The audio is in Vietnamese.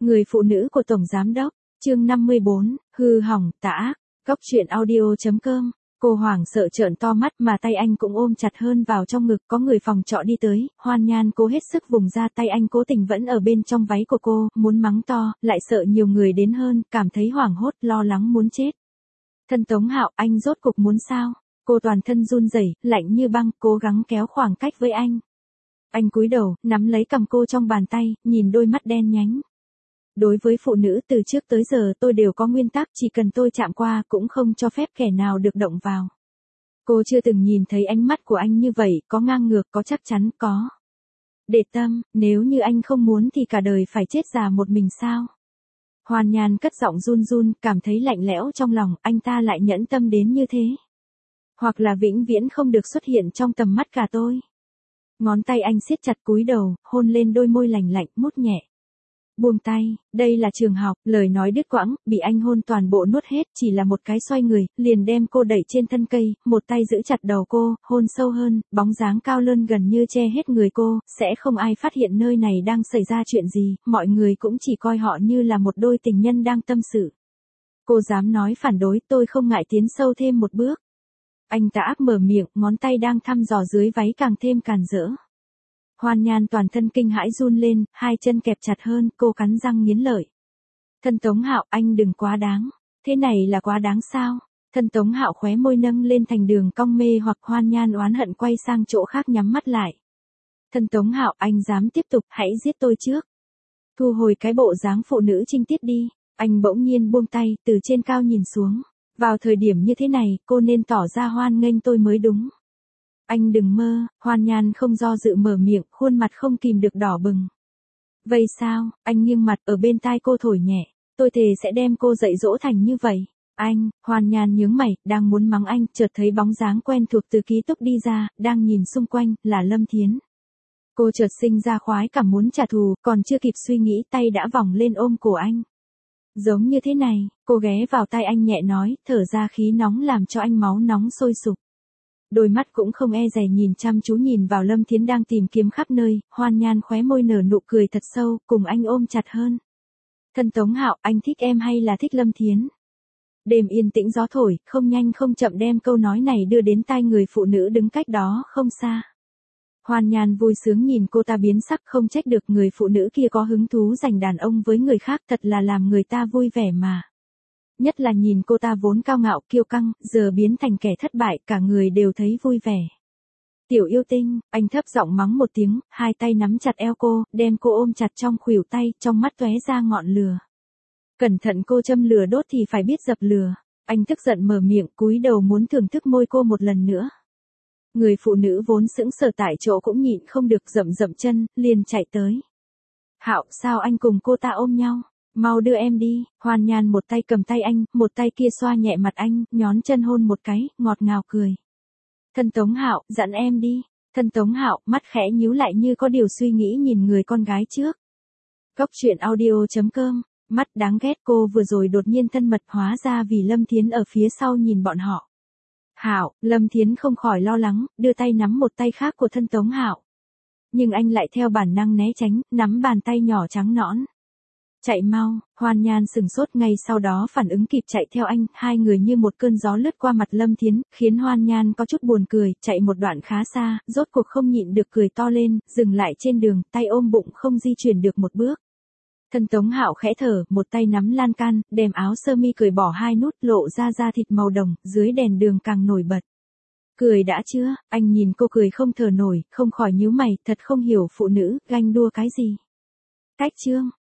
Người phụ nữ của Tổng Giám Đốc, chương 54, hư hỏng, tà ác, Cóc truyện audio.com. Cô hoảng sợ trợn to mắt mà tay anh cũng ôm chặt hơn vào trong ngực. Có người phòng trọ đi tới, Hoan Nhan cố hết sức vùng ra, tay anh cố tình vẫn ở bên trong váy của cô, muốn mắng to, lại sợ nhiều người đến hơn, cảm thấy hoảng hốt, lo lắng muốn chết. Thân Tống Hạo, anh rốt cục muốn sao? Cô toàn thân run rẩy, lạnh như băng, cố gắng kéo khoảng cách với anh. Anh cúi đầu, nắm lấy cằm cô trong bàn tay, nhìn đôi mắt đen nhánh. Đối với phụ nữ từ trước tới giờ tôi đều có nguyên tắc, chỉ cần tôi chạm qua cũng không cho phép kẻ nào được động vào. Cô chưa từng nhìn thấy ánh mắt của anh như vậy, có ngang ngược, có chắc chắn, có để tâm, nếu như anh không muốn thì cả đời phải chết già một mình sao? Hoan Nhan cất giọng run run, cảm thấy lạnh lẽo trong lòng, anh ta lại nhẫn tâm đến như thế. Hoặc là vĩnh viễn không được xuất hiện trong tầm mắt cả tôi. Ngón tay anh siết chặt cúi đầu, hôn lên đôi môi lành lạnh, mút nhẹ. Buông tay, đây là trường học, lời nói đứt quãng, bị anh hôn toàn bộ nuốt hết, chỉ là một cái xoay người, liền đem cô đẩy trên thân cây, một tay giữ chặt đầu cô, hôn sâu hơn, bóng dáng cao lớn gần như che hết người cô, sẽ không ai phát hiện nơi này đang xảy ra chuyện gì, mọi người cũng chỉ coi họ như là một đôi tình nhân đang tâm sự. Cô dám nói phản đối, tôi không ngại tiến sâu thêm một bước. Anh tà ác mở miệng, ngón tay đang thăm dò dưới váy càng thêm càn rỡ. Hoan Nhan toàn thân kinh hãi run lên, hai chân kẹp chặt hơn, cô cắn răng nghiến lợi. Thân Tống Hạo, anh đừng quá đáng. Thế này là quá đáng sao? Thân Tống Hạo khóe môi nâng lên thành đường cong mê hoặc. Hoan Nhan oán hận quay sang chỗ khác nhắm mắt lại. Thân Tống Hạo, anh dám tiếp tục, hãy giết tôi trước. Thu hồi cái bộ dáng phụ nữ trinh tiết đi. Anh bỗng nhiên buông tay, từ trên cao nhìn xuống. Vào thời điểm như thế này, cô nên tỏ ra hoan nghênh tôi mới đúng. Anh đừng mơ, Hoan Nhan không do dự mở miệng, khuôn mặt không kìm được đỏ bừng. Vậy sao? Anh nghiêng mặt ở bên tai cô thổi nhẹ. Tôi thề sẽ đem cô dạy dỗ thành như vậy. Anh, Hoan Nhan nhướng mày, đang muốn mắng anh, chợt thấy bóng dáng quen thuộc từ ký túc đi ra, đang nhìn xung quanh, là Lâm Thiến. Cô chợt sinh ra khoái cảm muốn trả thù, còn chưa kịp suy nghĩ tay đã vòng lên ôm cổ anh. Giống như thế này, cô ghé vào tai anh nhẹ nói, thở ra khí nóng làm cho anh máu nóng sôi sục. Đôi mắt cũng không e dè nhìn chăm chú nhìn vào Lâm Thiến đang tìm kiếm khắp nơi, Hoan Nhan khóe môi nở nụ cười thật sâu, cùng anh ôm chặt hơn. Thân Tống Hạo, anh thích em hay là thích Lâm Thiến? Đêm yên tĩnh gió thổi, không nhanh không chậm đem câu nói này đưa đến tai người phụ nữ đứng cách đó không xa. Hoan Nhan vui sướng nhìn cô ta biến sắc, không trách được người phụ nữ kia có hứng thú giành đàn ông với người khác, thật là làm người ta vui vẻ mà. Nhất là nhìn cô ta vốn cao ngạo kiêu căng, giờ biến thành kẻ thất bại, cả người đều thấy vui vẻ. Tiểu yêu tinh, anh thấp giọng mắng một tiếng, hai tay nắm chặt eo cô, đem cô ôm chặt trong khuỷu tay, trong mắt tóe ra ngọn lửa. Cẩn thận cô châm lửa đốt thì phải biết dập lửa. Anh tức giận mở miệng, cúi đầu muốn thưởng thức môi cô một lần nữa. Người phụ nữ vốn sững sờ tại chỗ cũng nhịn không được, dậm dậm chân, liền chạy tới. Hạo, sao anh cùng cô ta ôm nhau? Mau đưa em đi. Hoan Nhan một tay cầm tay anh, một tay kia xoa nhẹ mặt anh, nhón chân hôn một cái, ngọt ngào cười. Thân Tống Hạo, dẫn em đi. Thân Tống Hạo, mắt khẽ nhíu lại như có điều suy nghĩ nhìn người con gái trước. Cóc truyện audio.com. Mắt đáng ghét, cô vừa rồi đột nhiên thân mật, hóa ra vì Lâm Thiến ở phía sau nhìn bọn họ. Hạo, Lâm Thiến không khỏi lo lắng, đưa tay nắm một tay khác của thân Tống Hạo. Nhưng anh lại theo bản năng né tránh, nắm bàn tay nhỏ trắng nõn. Chạy mau, Hoan Nhan sừng sốt, ngay sau đó phản ứng kịp chạy theo anh, hai người như một cơn gió lướt qua mặt Lâm Thiến, khiến Hoan Nhan có chút buồn cười, chạy một đoạn khá xa, rốt cuộc không nhịn được cười to lên, dừng lại trên đường, tay ôm bụng không di chuyển được một bước. Thân Tống Hạo khẽ thở, một tay nắm lan can, đem áo sơ mi cởi bỏ hai nút, lộ ra da thịt màu đồng, dưới đèn đường càng nổi bật. Cười đã chưa? Anh nhìn cô cười không thở nổi, không khỏi nhíu mày, thật không hiểu phụ nữ, ganh đua cái gì. Cách chương.